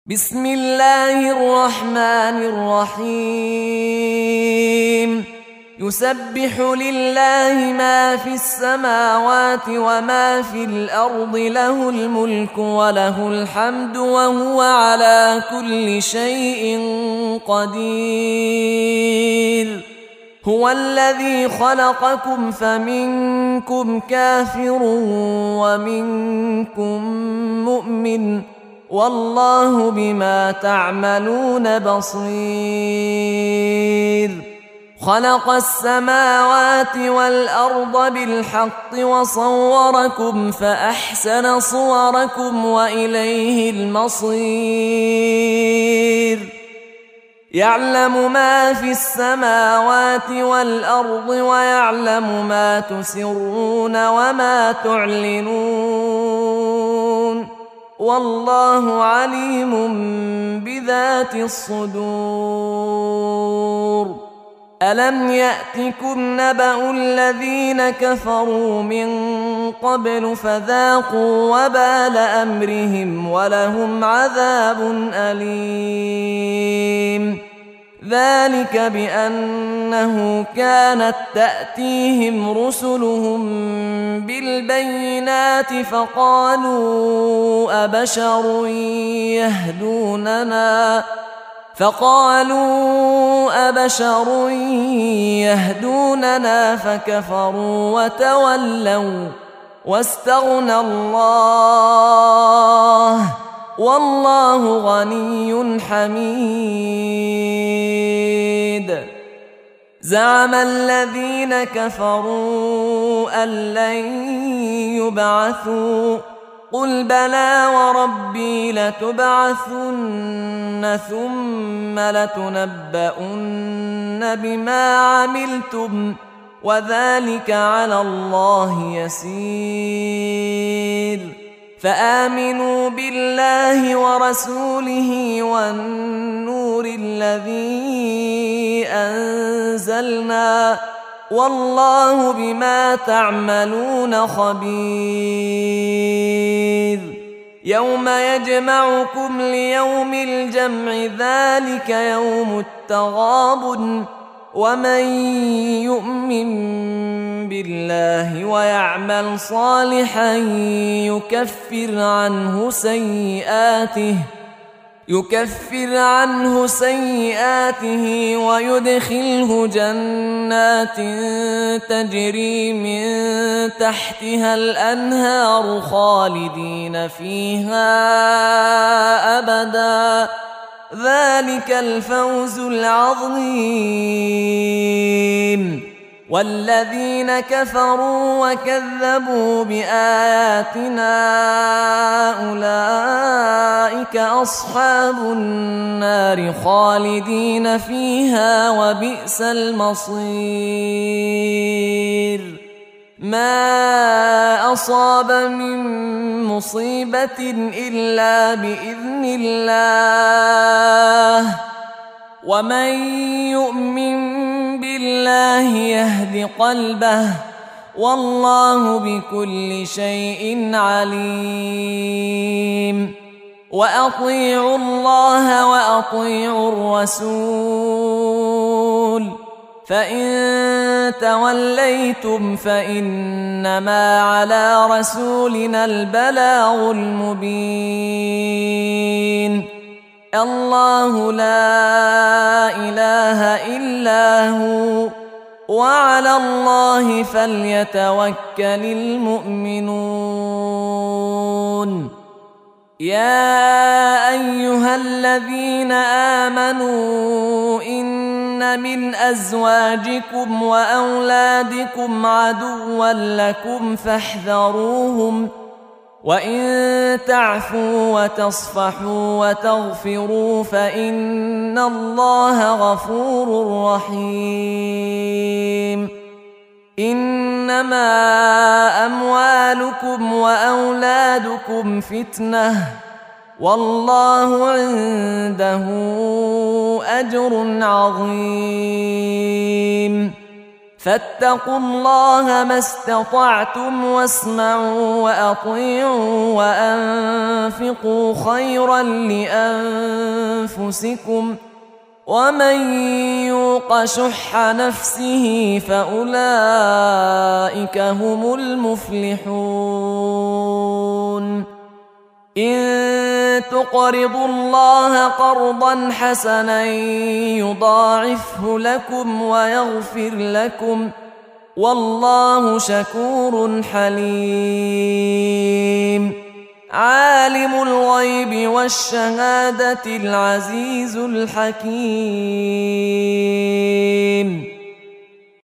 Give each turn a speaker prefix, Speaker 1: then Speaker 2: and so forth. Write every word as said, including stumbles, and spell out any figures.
Speaker 1: بسم الله الرحمن الرحيم يسبح لله ما في السماوات وما في الأرض له الملك وله الحمد وهو على كل شيء قدير هو الذي خلقكم فمنكم كافر ومنكم مؤمن والله بما تعملون بصير خلق السماوات والأرض بالحق وصوركم فأحسن صوركم وإليه المصير يعلم ما في السماوات والأرض ويعلم ما تسرون وما تعلنون والله عليم بذات الصدور ألم يأتكم نبأ الذين كفروا من قبل فذاقوا وبال أمرهم ولهم عذاب أليم ذلك بأنه كانت تأتيهم رسلهم بالبينات فقالوا أبشر يهدوننا فقالوا أبشر يهدوننا فكفروا وتولوا واستغنى الله والله غني حميد زعم الذين كفروا أن لن يبعثوا قل بلى وربي لتبعثن ثم لتنبؤن بما عملتم وذلك على الله يسير فآمنوا بالله ورسوله والنور الذي أنزلنا والله بما تعملون خبير يوم يجمعكم ليوم الجمع ذلك يوم التغابن ومن يؤمن بالله ويعمل صالحا يكفر عنه سيئاته يكفر عنه سيئاته ويدخله جنات تجري من تحتها الأنهار خالدين فيها أبدا ذلك الفوز العظيم والذين كفروا وكذبوا بآياتنا أولئك أصحاب النار خالدين فيها وبئس المصير ما أصاب من مصيبة إلا بإذن الله ومن يؤمن بالله يهد قلبه والله بكل شيء عليم وأطيعوا الله وأطيعوا الرسول فإن توليتم فإنما على رسولنا البلاغ المبين الله لا إله إلا هو وعلى الله فليتوكل المؤمنون يا أيها الذين آمنوا إن من أزواجكم وأولادكم عدوا لكم فاحذروهم وإن تعفوا وتصفحوا وتغفروا فإن الله غفور رحيم إنما أموالكم وأولادكم فتنة والله عنده أجر عظيم فاتقوا الله ما استطعتم واسمعوا وأطيعوا وأنفقوا خيرا لأنفسكم ومن يوق شح نفسه فأولئك هم المفلحون إن تقرضوا الله قرضا حسنا يضاعفه لكم ويغفر لكم والله شكور حليم عالم الغيب والشهادة العزيز الحكيم